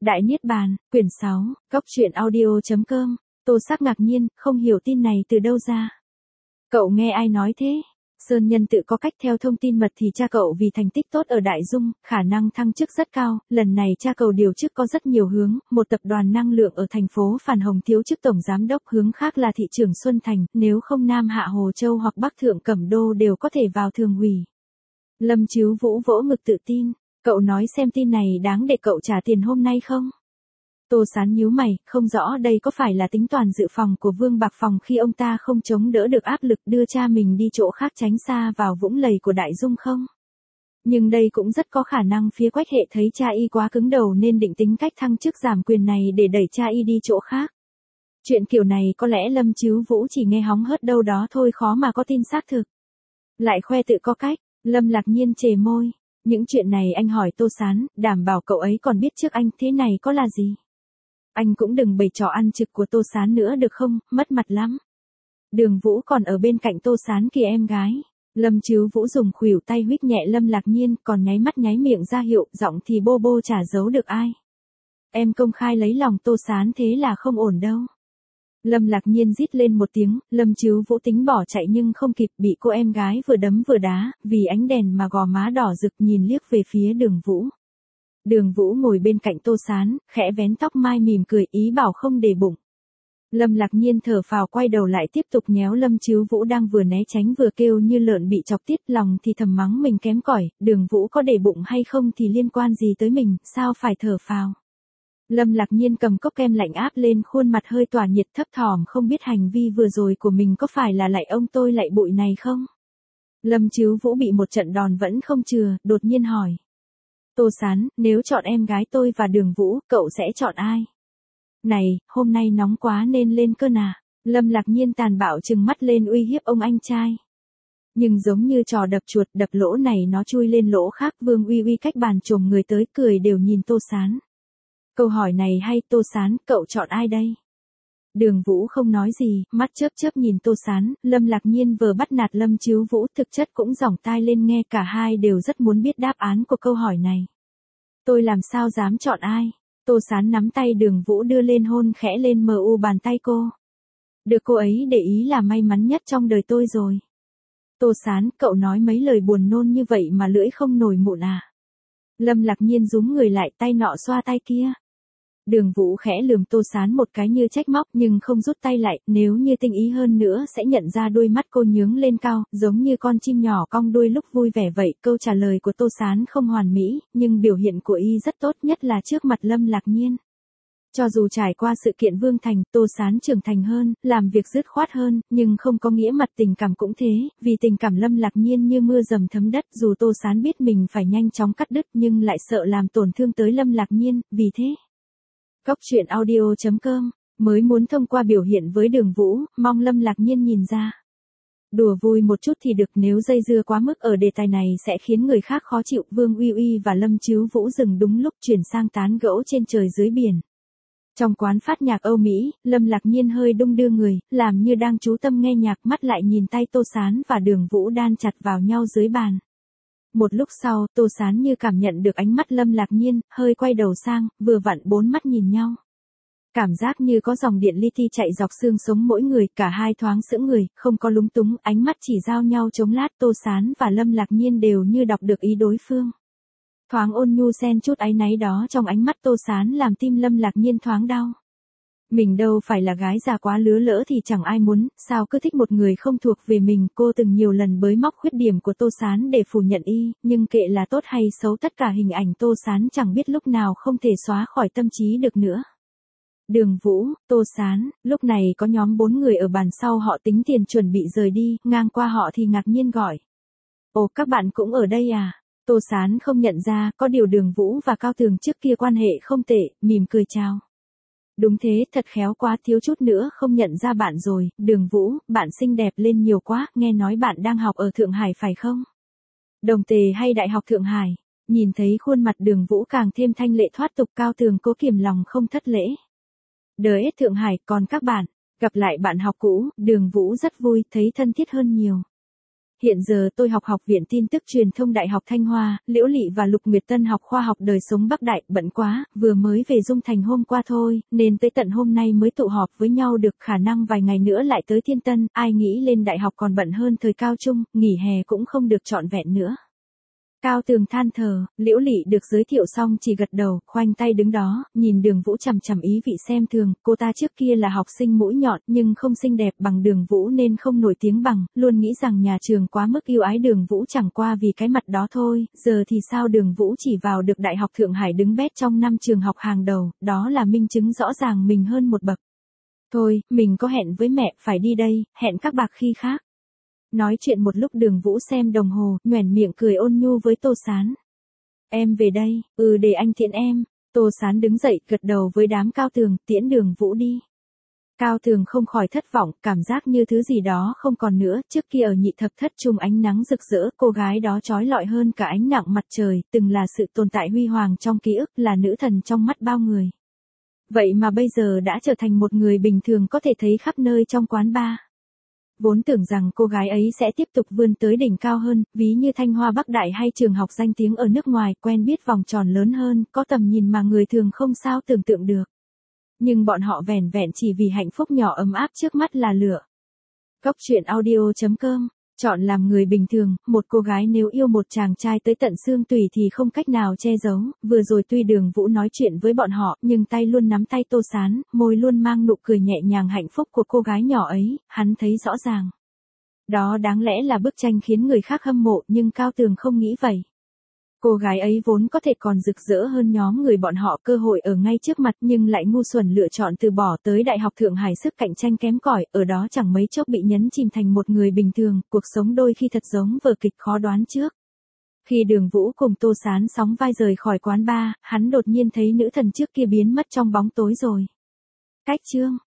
Đại Niết Bàn, quyển 6, Cốc truyện audio.com, Tô Sắc ngạc nhiên, không hiểu tin này từ đâu ra. Cậu nghe ai nói thế? Sơn Nhân tự có cách theo thông tin mật thì cha cậu vì thành tích tốt ở Đại Dung, khả năng thăng chức rất cao, lần này cha cậu điều chức có rất nhiều hướng, một tập đoàn năng lượng ở thành phố Phàn Hồng thiếu chức tổng giám đốc, hướng khác là thị trưởng Xuân Thành, nếu không Nam Hạ Hồ Châu hoặc Bắc Thượng Cẩm Đô đều có thể vào thường ủy. Lâm Chíu Vũ vỗ ngực tự tin, cậu nói xem tin này đáng để cậu trả tiền hôm nay không? Tô Sán nhíu mày, không rõ đây có phải là tính toán dự phòng của Vương Bạc Phòng khi ông ta không chống đỡ được áp lực đưa cha mình đi chỗ khác tránh xa vào vũng lầy của Đại Dung không? Nhưng đây cũng rất có khả năng phía Quách Hệ thấy cha y quá cứng đầu nên định tính cách thăng chức giảm quyền này để đẩy cha y đi chỗ khác. Chuyện kiểu này có lẽ Lâm Chíu Vũ chỉ nghe hóng hớt đâu đó thôi, khó mà có tin xác thực. Lại khoe tự có cách, Lâm Lạc Nhiên chề môi. Những chuyện này anh hỏi Tô Sán, đảm bảo cậu ấy còn biết trước anh, thế này có là gì? Anh cũng đừng bày trò ăn trực của Tô Sán nữa được không, mất mặt lắm. Đường Vũ còn ở bên cạnh Tô Sán kìa em gái. Lâm Chíu Vũ dùng khuỷu tay huých nhẹ Lâm Lạc Nhiên, còn nháy mắt nháy miệng ra hiệu, giọng thì bô bô chả giấu được ai. Em công khai lấy lòng Tô Sán thế là không ổn đâu. Lâm Lạc Nhiên rít lên một tiếng, Lâm Chíu Vũ tính bỏ chạy nhưng không kịp, bị cô em gái vừa đấm vừa đá, vì ánh đèn mà gò má đỏ rực nhìn liếc về phía Đường Vũ. Đường Vũ ngồi bên cạnh Tô Sán, khẽ vén tóc mai mỉm cười, ý bảo không để bụng. Lâm Lạc Nhiên thở phào quay đầu lại tiếp tục nhéo Lâm Chíu Vũ đang vừa né tránh vừa kêu như lợn bị chọc tiết, lòng thì thầm mắng mình kém cỏi, Đường Vũ có để bụng hay không thì liên quan gì tới mình, sao phải thở phào. Lâm Lạc Nhiên cầm cốc kem lạnh áp lên khuôn mặt hơi tỏa nhiệt, thấp thỏm không biết hành vi vừa rồi của mình có phải là lạy ông tôi lạy bụi này không. Lâm Chíu Vũ bị một trận đòn vẫn không chừa, đột nhiên hỏi. Tô Sán, nếu chọn em gái tôi và Đường Vũ, cậu sẽ chọn ai? Này, hôm nay nóng quá nên lên cơn à? Lâm Lạc Nhiên tàn bạo trừng mắt lên uy hiếp ông anh trai. Nhưng giống như trò đập chuột, đập lỗ này nó chui lên lỗ khác, Vương Uy Uy cách bàn chồm người tới cười đều nhìn Tô Sán. Câu hỏi này hay, Tô Sán, cậu chọn ai đây? Đường Vũ không nói gì, mắt chớp chớp nhìn Tô Sán, Lâm Lạc Nhiên vừa bắt nạt Lâm Chíu Vũ thực chất cũng giỏng tai lên nghe, cả hai đều rất muốn biết đáp án của câu hỏi này. Tôi làm sao dám chọn ai? Tô Sán nắm tay Đường Vũ đưa lên hôn khẽ lên mu bàn tay cô. Được cô ấy để ý là may mắn nhất trong đời tôi rồi. Tô Sán, cậu nói mấy lời buồn nôn như vậy mà lưỡi không nổi mụn à? Lâm Lạc Nhiên rúm người lại, tay nọ xoa tay kia. Đường Vũ khẽ lườm Tô Sán một cái như trách móc nhưng không rút tay lại, nếu như tinh ý hơn nữa sẽ nhận ra đôi mắt cô nhướng lên cao, giống như con chim nhỏ cong đuôi lúc vui vẻ vậy. Câu trả lời của Tô Sán không hoàn mỹ, nhưng biểu hiện của y rất tốt, nhất là trước mặt Lâm Lạc Nhiên. Cho dù trải qua sự kiện Vương Thành, Tô Sán trưởng thành hơn, làm việc dứt khoát hơn, nhưng không có nghĩa mặt tình cảm cũng thế, vì tình cảm Lâm Lạc Nhiên như mưa dầm thấm đất, dù Tô Sán biết mình phải nhanh chóng cắt đứt nhưng lại sợ làm tổn thương tới Lâm Lạc Nhiên, vì thế. Cốc truyện audio.com, mới muốn thông qua biểu hiện với Đường Vũ, mong Lâm Lạc Nhiên nhìn ra. Đùa vui một chút thì được, nếu dây dưa quá mức ở đề tài này sẽ khiến người khác khó chịu. Vương Uy Uy và Lâm Chíu Vũ dừng đúng lúc chuyển sang tán gẫu trên trời dưới biển. Trong quán phát nhạc Âu Mỹ, Lâm Lạc Nhiên hơi đung đưa người, làm như đang chú tâm nghe nhạc, mắt lại nhìn tay Tô Sán và Đường Vũ đan chặt vào nhau dưới bàn. Một lúc sau, Tô Sán như cảm nhận được ánh mắt Lâm Lạc Nhiên, hơi quay đầu sang, vừa vặn bốn mắt nhìn nhau. Cảm giác như có dòng điện li ti chạy dọc xương sống mỗi người, cả hai thoáng sững người, không có lúng túng, ánh mắt chỉ giao nhau chống lát. Tô Sán và Lâm Lạc Nhiên đều như đọc được ý đối phương. Thoáng ôn nhu xen chút áy náy đó trong ánh mắt Tô Sán làm tim Lâm Lạc Nhiên thoáng đau. Mình đâu phải là gái già quá lứa lỡ thì chẳng ai muốn, sao cứ thích một người không thuộc về mình. Cô từng nhiều lần bới móc khuyết điểm của Tô Sán để phủ nhận y, nhưng kệ là tốt hay xấu, tất cả hình ảnh Tô Sán chẳng biết lúc nào không thể xóa khỏi tâm trí được nữa. Đường Vũ, Tô Sán, lúc này có nhóm 4 người ở bàn sau, họ tính tiền chuẩn bị rời đi, ngang qua họ thì ngạc nhiên gọi. Ồ, các bạn cũng ở đây à? Tô Sán không nhận ra, có điều Đường Vũ và Cao Tường trước kia quan hệ không tệ, mỉm cười chào. Đúng thế, thật khéo quá, thiếu chút nữa không nhận ra bạn rồi. Đường Vũ, bạn xinh đẹp lên nhiều quá, nghe nói bạn đang học ở Thượng Hải phải không? Đồng Tề hay Đại học Thượng Hải? Nhìn thấy khuôn mặt Đường Vũ càng thêm thanh lệ thoát tục, Cao Tường cố kiềm lòng không thất lễ. DS Thượng Hải, còn các bạn, gặp lại bạn học cũ, Đường Vũ rất vui, thấy thân thiết hơn nhiều. Hiện giờ tôi học Học viện Tin tức Truyền thông Đại học Thanh Hoa, Liễu Lị và Lục Nguyệt Tân học khoa học đời sống Bắc Đại, bận quá, vừa mới về Dung Thành hôm qua thôi, nên tới tận hôm nay mới tụ họp với nhau được, khả năng vài ngày nữa lại tới Thiên Tân, ai nghĩ lên đại học còn bận hơn thời cao trung, nghỉ hè cũng không được trọn vẹn nữa. Cao Tường than thở, Liễu Lị được giới thiệu xong chỉ gật đầu, khoanh tay đứng đó, nhìn Đường Vũ chằm chằm ý vị xem thường, cô ta trước kia là học sinh mũi nhọn nhưng không xinh đẹp bằng Đường Vũ nên không nổi tiếng bằng, luôn nghĩ rằng nhà trường quá mức yêu ái Đường Vũ chẳng qua vì cái mặt đó thôi, giờ thì sao Đường Vũ chỉ vào được Đại học Thượng Hải đứng bét trong 5 trường học hàng đầu, đó là minh chứng rõ ràng mình hơn một bậc. Thôi, mình có hẹn với mẹ, phải đi đây, hẹn các bạc khi khác. Nói chuyện một lúc Đường Vũ xem đồng hồ, nhoẻn miệng cười ôn nhu với Tô Sán. Em về đây, để anh tiễn em. Tô Sán đứng dậy, gật đầu với đám Cao Tường, tiễn Đường Vũ đi. Cao Tường không khỏi thất vọng, cảm giác như thứ gì đó không còn nữa, trước kia ở Nhị Thập Thất Trung ánh nắng rực rỡ, cô gái đó chói lọi hơn cả ánh nặng mặt trời, từng là sự tồn tại huy hoàng trong ký ức, là nữ thần trong mắt bao người. Vậy mà bây giờ đã trở thành một người bình thường có thể thấy khắp nơi trong quán bar. Vốn tưởng rằng cô gái ấy sẽ tiếp tục vươn tới đỉnh cao hơn, ví như Thanh Hoa Bắc Đại hay trường học danh tiếng ở nước ngoài, quen biết vòng tròn lớn hơn, có tầm nhìn mà người thường không sao tưởng tượng được. Nhưng bọn họ vẻn vẹn chỉ vì hạnh phúc nhỏ ấm áp trước mắt là lửa. Góc truyện audio.com. Chọn làm người bình thường, một cô gái nếu yêu một chàng trai tới tận xương tủy thì không cách nào che giấu, vừa rồi tuy Đường Vũ nói chuyện với bọn họ, nhưng tay luôn nắm tay Tô Sán, môi luôn mang nụ cười nhẹ nhàng hạnh phúc của cô gái nhỏ ấy, hắn thấy rõ ràng. Đó đáng lẽ là bức tranh khiến người khác hâm mộ nhưng Cao Tường không nghĩ vậy. Cô gái ấy vốn có thể còn rực rỡ hơn nhóm người bọn họ, cơ hội ở ngay trước mặt nhưng lại ngu xuẩn lựa chọn từ bỏ tới Đại học Thượng Hải, sức cạnh tranh kém cỏi, ở đó chẳng mấy chốc bị nhấn chìm thành một người bình thường, cuộc sống đôi khi thật giống vở kịch khó đoán trước. Khi Đường Vũ cùng Tô Sán sóng vai rời khỏi quán bar, hắn đột nhiên thấy nữ thần trước kia biến mất trong bóng tối rồi. Cách chương